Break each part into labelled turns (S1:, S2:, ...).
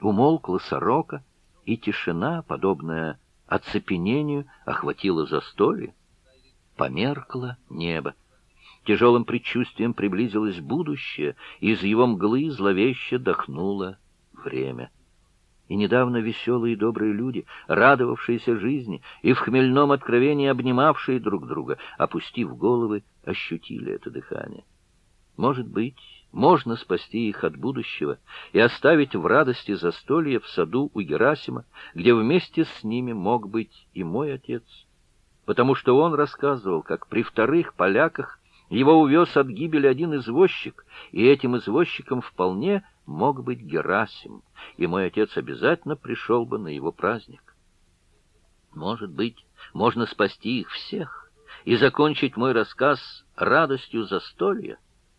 S1: Умолкла сорока, и тишина, подобная оцепенению, охватила застолье. Померкло небо. Тяжелым предчувствием приблизилось будущее, и из его мглы зловеще дохнуло время. И недавно веселые и добрые люди, радовавшиеся жизни и в хмельном откровении обнимавшие друг друга, опустив головы, ощутили это дыхание. Может быть, можно спасти их от будущего и оставить в радости застолье в саду у Герасима, где вместе с ними мог быть и мой отец, потому что он рассказывал, как при вторых поляках его увез от гибели один извозчик, и этим извозчиком вполне мог быть Герасим, и мой отец обязательно пришел бы на его праздник. Может быть, можно спасти их всех и закончить мой рассказ радостью застолья.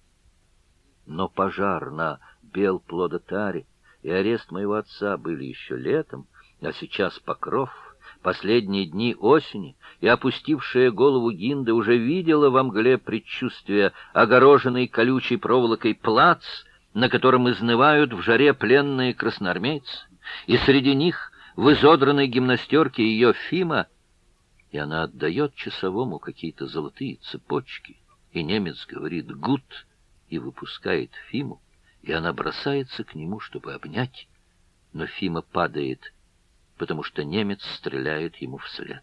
S1: Но пожар на Белплодотаре и арест моего отца были еще летом, а сейчас Покров, последние дни осени, и опустившая голову Гинда уже видела во мгле предчувствия огороженный колючей проволокой плац, на котором изнывают в жаре пленные красноармейцы, и среди них в изодранной гимнастерке ее Фима, и она отдает часовому какие-то золотые цепочки, и немец говорит «гуд», и выпускает Фиму, и она бросается к нему, чтобы обнять, но Фима падает, потому что немец стреляет ему вслед.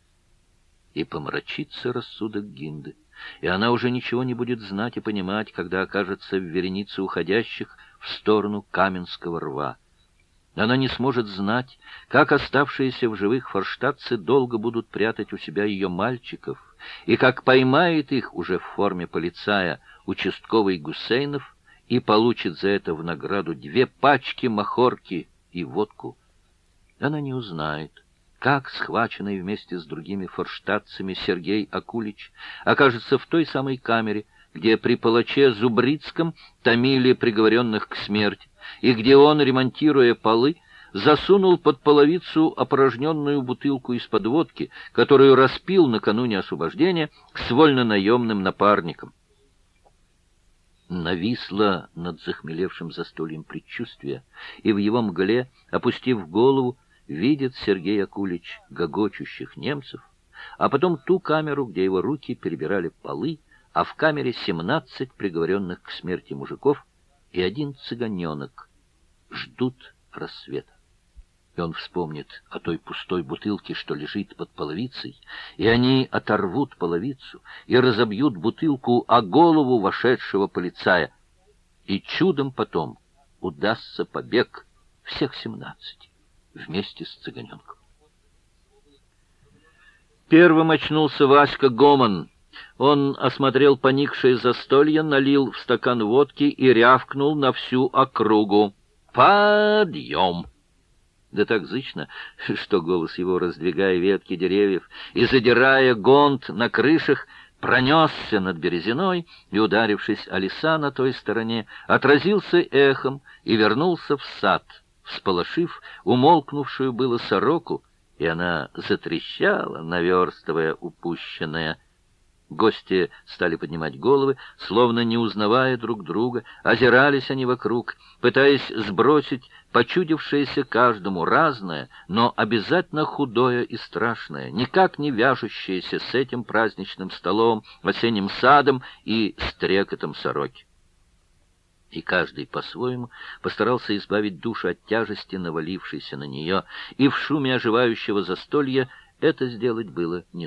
S1: И помрачится рассудок Гинды, и она уже ничего не будет знать и понимать, когда окажется в веренице уходящих в сторону Каменского рва. Она не сможет знать, как оставшиеся в живых форштадтцы долго будут прятать у себя ее мальчиков, и как поймает их уже в форме полицая участковый Гусейнов и получит за это в награду 2 пачки махорки и водку. Она не узнает, как схваченный вместе с другими форштадтцами Сергей Акулич окажется в той самой камере, где при палаче Зубрицком томили приговоренных к смерти, и где он, ремонтируя полы, засунул под половицу опорожненную бутылку из-под водки, которую распил накануне освобождения с вольнонаемным напарником. Нависло над захмелевшим застольем предчувствие, и в его мгле, опустив голову, видит Сергей Акулич гогочущих немцев, а потом ту камеру, где его руки перебирали полы, а в камере 17 приговоренных к смерти мужиков и 1 цыганенок ждут рассвета. И он вспомнит о той пустой бутылке, что лежит под половицей, и они оторвут половицу и разобьют бутылку о голову вошедшего полицая, и чудом потом удастся побег всех 17 вместе с цыганенком. Первым очнулся Васька Гомон. Он осмотрел поникшее застолье, налил в стакан водки и рявкнул на всю округу: «Подъем!» Да так зычно, что голос его, раздвигая ветки деревьев и задирая гонт на крышах, пронесся над Березиной и, ударившись о леса на той стороне, отразился эхом и вернулся в сад, всполошив умолкнувшую было сороку, и она затрещала, наверстывая упущенное. Гости стали поднимать головы, словно не узнавая друг друга, озирались они вокруг, пытаясь сбросить почудившееся каждому разное, но обязательно худое и страшное, никак не вяжущееся с этим праздничным столом, осенним садом и стрекотом сороки. И каждый по-своему постарался избавить душу от тяжести, навалившейся на нее, и в шуме оживающего застолья это сделать было не